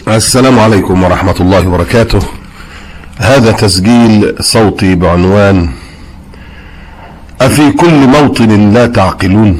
السلام عليكم ورحمة الله وبركاته. هذا تسجيل صوتي بعنوان: أفي كل موطن لا تعقلون؟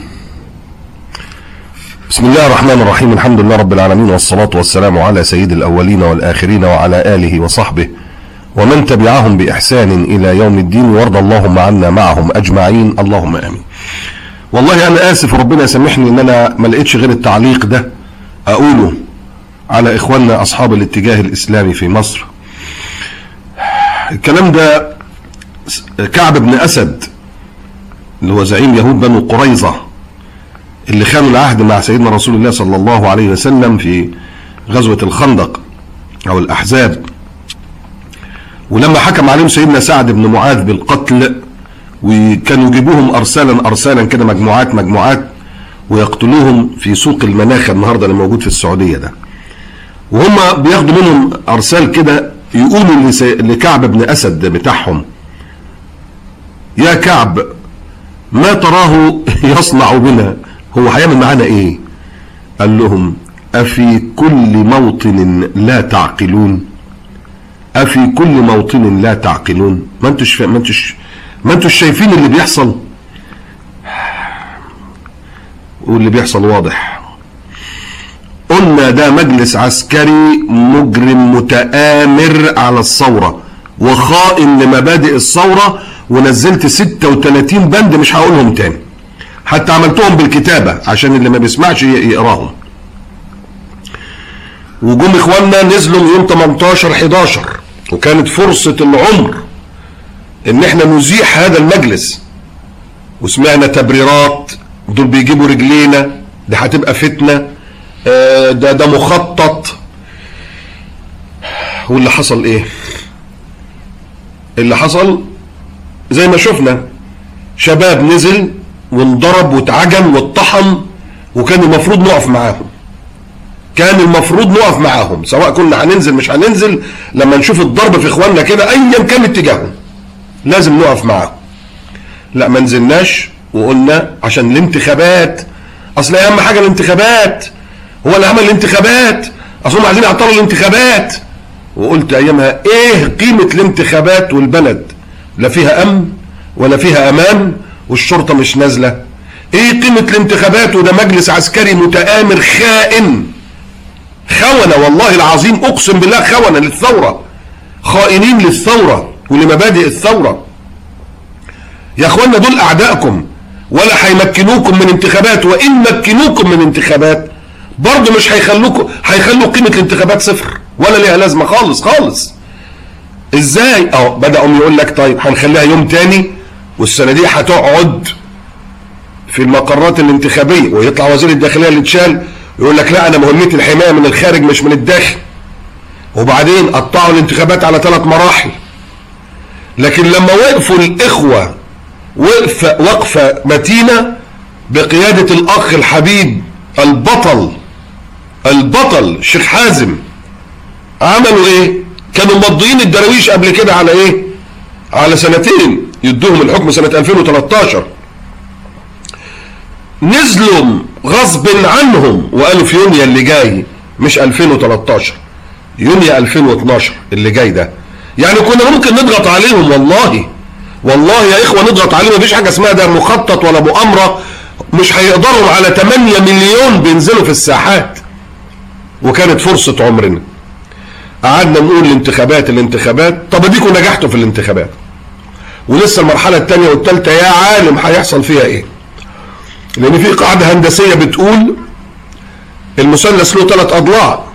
بسم الله الرحمن الرحيم. الحمد لله رب العالمين، والصلاة والسلام على سيد الأولين والآخرين وعلى آله وصحبه ومن تبعهم بإحسان إلى يوم الدين، وارض اللهم عنا معهم أجمعين، اللهم آمين. والله أنا آسف، ربنا يسامحني إن أنا ما لقيتش غير التعليق ده أقوله على إخواننا أصحاب الاتجاه الإسلامي في مصر. الكلام ده كعب بن أسد اللي هو زعيم يهود بنو قريظة اللي خانوا العهد مع سيدنا رسول الله صلى الله عليه وسلم في غزوة الخندق أو الأحزاب، ولما حكم عليهم سيدنا سعد بن معاذ بالقتل، وكانوا يجيبوهم أرسالا كده، مجموعات ويقتلوهم في سوق المناخة النهاردة اللي موجود في السعودية ده، وهم بياخدوا منهم أرسال كده يقولوا لكعب بن أسد بتاعهم: يا كعب، ما تراه يصنع بنا؟ هو هيعمل معانا ايه؟ قال لهم: أفي كل موطن لا تعقلون؟ أفي كل موطن لا تعقلون؟ ما انتوش شايفين اللي بيحصل؟ واللي بيحصل واضح. قلنا ده مجلس عسكري مجرم متآمر على الثورة وخائن لمبادئ الثورة، ونزلت 36 بند مش هقولهم تاني، حتى عملتهم بالكتابة عشان اللي ما بيسمعش يقراهم. وجم اخواننا نزلوا يوم 18/11، وكانت فرصة العمر ان احنا نزيح هذا المجلس، وسمعنا تبريرات: دول بيجيبوا رجلينا، ده هتبقى فتنة، ده مخطط. واللي حصل ايه؟ اللي حصل زي ما شفنا، شباب نزل وانضرب واتعجن واتطحن، وكان المفروض نقف معاهم، سواء كنا هننزل مش هننزل. لما نشوف الضرب في اخواننا كده ايا كان اتجاههم لازم نقف معاهم. لا، ما نزلناش وقلنا عشان الانتخابات، اصل اهم حاجه الانتخابات، هو اللي عمل الانتخابات، اصلهم عايزين يعطلوا الانتخابات. وقلت ايامها: ايه قيمه الانتخابات والبلد لا فيها امن ولا فيها امان والشرطه مش نازله؟ ايه قيمه الانتخابات وده مجلس عسكري متآمر خائن، خونه والله العظيم، اقسم بالله خونه للثوره، خائنين للثوره ولمبادئ الثوره. يا اخوانا دول اعدائكم، ولا هيمكنوكم من انتخابات، وان مكنوكم من انتخابات برضه مش هيخلوا قيمه الانتخابات صفر ولا ليها لازمه خالص. ازاي؟ بدأوا يقول لك: طيب هنخليها يوم تاني، والصناديق هتقعد في المقرات الانتخابيه، ويطلع وزير الداخليه اللي اتشال يقول لك: لا، انا مهمتي الحمايه من الخارج مش من الداخل. وبعدين قطعوا الانتخابات على 3 مراحل. لكن لما وقفوا الاخوه وقفه متينه بقياده الاخ الحبيب البطل الشيخ حازم، عملوا ايه؟ كانوا مضيين الدراويش قبل كده على ايه؟ على 2 سنين يدوهم الحكم سنة 2013. نزلوا غصب عنهم وقالوا في يونيو اللي جاي، مش 2013، يونيو 2012 اللي جاي ده. يعني كنا ممكن نضغط عليهم، والله يا اخوة نضغط عليهم، مفيش حاجة اسمها ده مخطط ولا مؤامرة. مش هيقدروا على 8 مليون بينزلوا في الساحات، وكانت فرصة عمرنا. قعدنا نقول الانتخابات، طب اديكوا نجحتوا في الانتخابات، ولسه المرحلة الثانية والثالثة يا عالم هيحصل فيها ايه؟ لان في قاعدة هندسية بتقول المثلث له 3 اضلاع،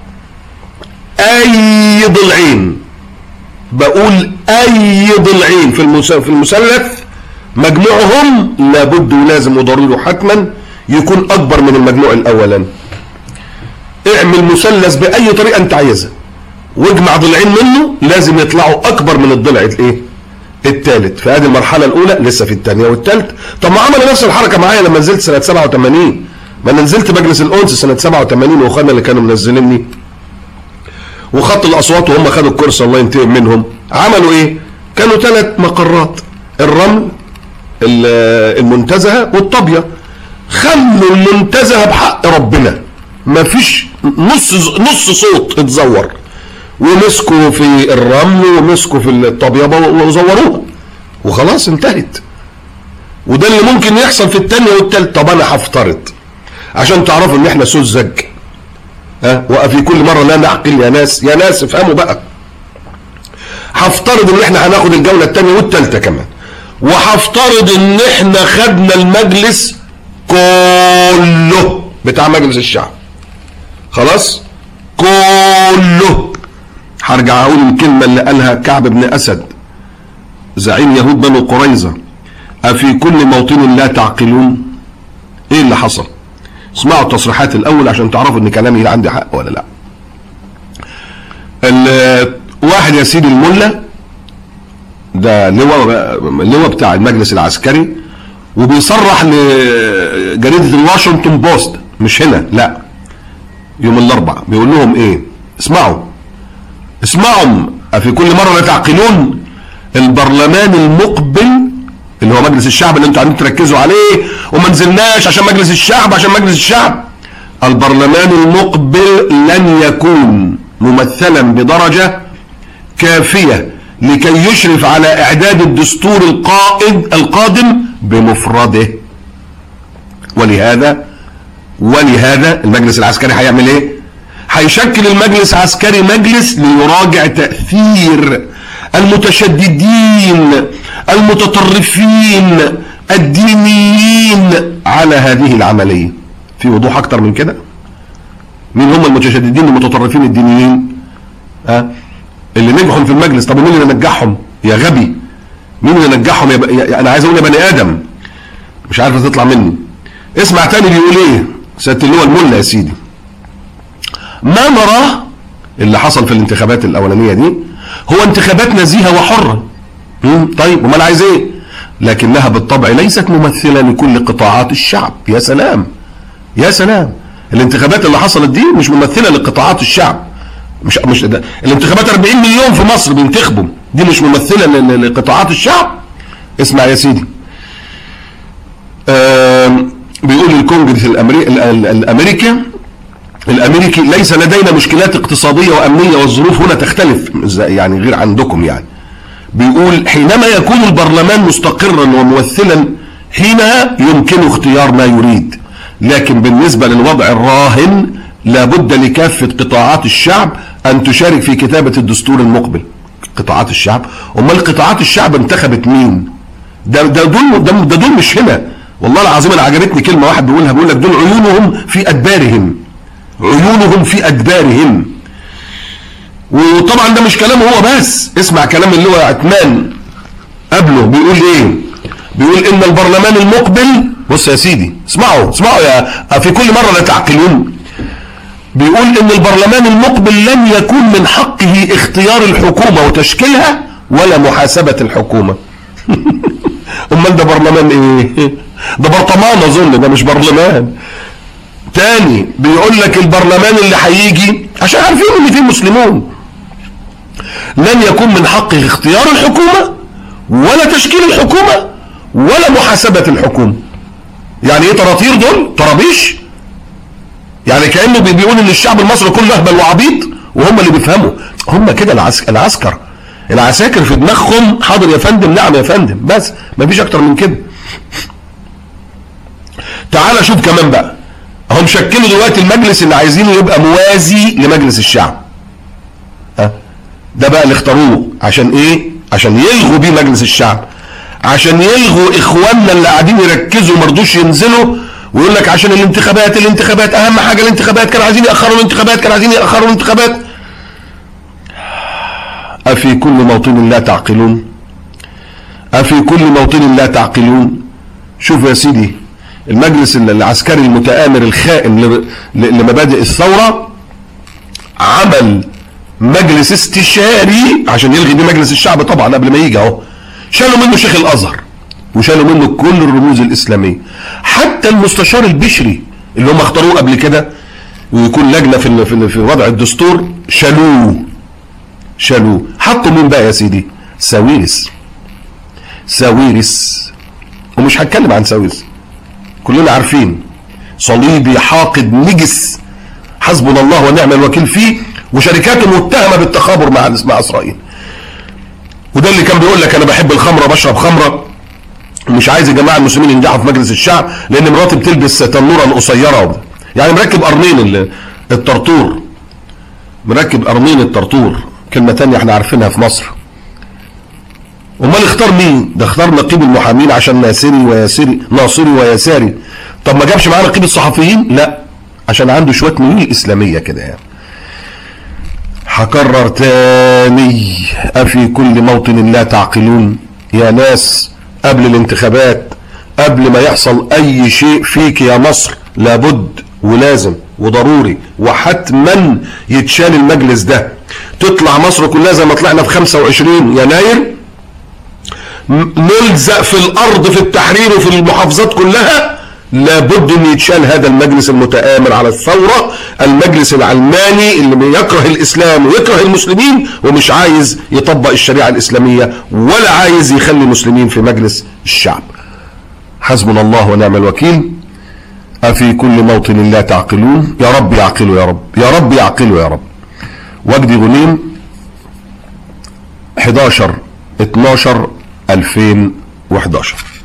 اي ضلعين، بقول اي ضلعين في المثلث مجموعهم لابد ولازم وضروري حتما يكون اكبر من المجموع الاولاني. اعمل مثلث باي طريقه انت عايزها واجمع ضلعين منه، لازم يطلعوا اكبر من الضلع الثالث. في هذه المرحله الاولى، لسه في الثانيه والثالثه. طب ما عملوا نفس الحركه معايا لما نزلت سنه 87، ما انا نزلت مجلس الانس سنه 87، واخواننا اللي كانوا منزليني وخط الاصوات وهم خدوا الكرسي الله ينتقم منهم. عملوا ايه؟ كانوا 3 مقرات: الرمل، المنتزهه، والطابيه. خلوا المنتزهه بحق ربنا، مفيش نص صوت اتزور، ومسكوا في الرمل ومسكوا في الطبيبه وزوروها وخلاص انتهت. وده اللي ممكن يحصل في الثانيه والثالثه. طب انا هفترض عشان تعرفوا ان احنا سذج، وفي كل مره لا نعقل يا ناس افهموا بقى. هفترض ان احنا هناخد الجوله الثانيه والثالثه كمان، وهفترض ان احنا خدنا المجلس كله بتاع مجلس الشعب، خلاص كله. هرجع اقول الكلمه اللي قالها كعب بن اسد زعيم يهود بنو قريظه: افي كل موطن لا تعقلون. ايه اللي حصل؟ اسمعوا التصريحات الاول عشان تعرفوا ان كلامي عندي حق ولا لا. واحد يا سيدي الملا ده لواء بتاع المجلس العسكري، وبيصرح لجريدة الواشنطن بوست، مش هنا لا، يوم الاربعاء، بيقول لهم ايه؟ اسمعوا في كل مرة لا تعقلون. البرلمان المقبل اللي هو مجلس الشعب اللي انتوا عايزين تركزوا عليه وما نزلناش عشان مجلس الشعب، البرلمان المقبل لن يكون ممثلا بدرجة كافية لكي يشرف على اعداد الدستور القادم بمفرده. ولهذا المجلس العسكري هيعمل ايه؟ هيشكل المجلس العسكري مجلس ليراجع تأثير المتشددين المتطرفين الدينيين على هذه العملية. في وضوح اكتر من كده؟ مين هم المتشددين المتطرفين الدينيين؟ اللي نجحوا في المجلس. طب مين اللي نجحهم يا غبي؟ مين اللي نجحهم انا عايز اقول يا بني ادم مش عارف تطلع مني. اسمع تاني بيقول ايه سيادة اللواء الملا يا سيدي: ما نراه اللي حصل في الانتخابات الاولانيه دي هو انتخابات نزيهه وحره. طيب وما انا عايز ايه؟ لكنها بالطبع ليست ممثله لكل قطاعات الشعب. يا سلام يا سلام، الانتخابات اللي حصلت دي مش ممثله لقطاعات الشعب. مش ده. الانتخابات 40 مليون في مصر بينتخبوا، دي مش ممثله لقطاعات الشعب. اسمع يا سيدي، بيقول الكونجرس الامريكي: ليس لدينا مشكلات اقتصاديه وامنيه والظروف هنا تختلف يعني غير عندكم. يعني بيقول حينما يكون البرلمان مستقرا وممثلا حينها يمكن اختيار ما يريد، لكن بالنسبه للوضع الراهن لابد لكافه قطاعات الشعب ان تشارك في كتابه الدستور المقبل. قطاعات الشعب؟ امال قطاعات الشعب انتخبت مين؟ ده دول مش هنا. والله العظيم انا عجبتني كلمه واحد بيقول لك دول عيونهم في ادبارهم. وطبعا ده مش كلامه هو بس، اسمع كلام اللي هو عثمان قبله بيقول ايه. بيقول ان البرلمان المقبل، بص يا سيدي اسمعوا يا في كل مره لا تعقلون. بيقول ان البرلمان المقبل لن يكون من حقه اختيار الحكومه وتشكيلها ولا محاسبه الحكومه. امال ده برلمان ايه؟ ده برطمان اظن، ده مش برلمان. تاني بيقول لك البرلمان اللي هيجي، عشان عارفين ان فيه مسلمون، لن يكون من حقه اختيار الحكومه ولا تشكيل الحكومه ولا محاسبه الحكومه. يعني ايه طراطير دول؟ طرابيش؟ يعني كانه بيقول ان الشعب المصري كله اهبل وعبيط وهم اللي بيفهموا. هم كده العساكر في دماغهم حاضر يا فندم، نعم يا فندم، بس مفيش اكتر من كده. تعال شوف كمان بقى، هم شكلوا دلوقتي المجلس اللي عايزينه يبقى موازي لمجلس الشعب. ده بقى اللي اختاروه عشان ايه؟ عشان يلغوا بيه مجلس الشعب، عشان يلغوا اخواننا اللي قاعدين يركزوا مرضوش ينزلوا ويقول لك عشان الانتخابات اهم حاجه الانتخابات، كانوا عايزين ياخروا الانتخابات. افي كل موطن لا تعقلون. شوف يا سيدي، المجلس العسكري المتآمر الخائن لمبادئ الثورة عمل مجلس استشاري عشان يلغي بيه مجلس الشعب طبعا قبل ما يجي اهو. شالوا منه شيخ الازهر وشالوا منه كل الرموز الاسلامية، حتى المستشار البشري اللي هم اختاروه قبل كده ويكون لجنة في وضع الدستور شالوه. حطوا مين بقى يا سيدي؟ ساويرس. ومش هتكلم عن ساويرس، كلنا عارفين صليبي حاقد نجس حسبنا الله ونعم الوكيل فيه، وشركاته متهمه بالتخابر مع اسرائيل. وده اللي كان بيقول لك انا بحب الخمره بشرب خمره، مش عايز الجماعه المسلمين ينجحوا في مجلس الشعب لان مراتي بتلبس تنوره قصيره، يعني مركب قرنين الطرطور، مركب قرنين الطرطور، كلمه ثانيه احنا عارفينها في مصر. امال اختار مين؟ ده اختار نقيب المحامين عشان ناصري ويساري. طب ما جابش معاه نقيب الصحفيين؟ لا، عشان عنده شويه ميول اسلاميه كده يعني. هكرر تاني، أفي كل موطن لا تعقلون؟ يا ناس قبل الانتخابات، قبل ما يحصل أي شيء فيك يا مصر، لابد ولازم وضروري وحتما يتشال المجلس ده. تطلع مصر كلها زي ما طلعنا في 25 يناير، نلزق في الأرض في التحرير وفي المحافظات كلها. لابد ان يتشال هذا المجلس المتآمر على الثورة، المجلس العلماني اللي يكره الاسلام ويكره المسلمين ومش عايز يطبق الشريعة الاسلامية ولا عايز يخلي المسلمين في مجلس الشعب. حسبنا الله ونعم الوكيل. أفي كل موطن لا تعقلون؟ يا رب يعقلوا، يا رب يا رب يعقلوا يا رب. وجدي غنيم 11/12/2011.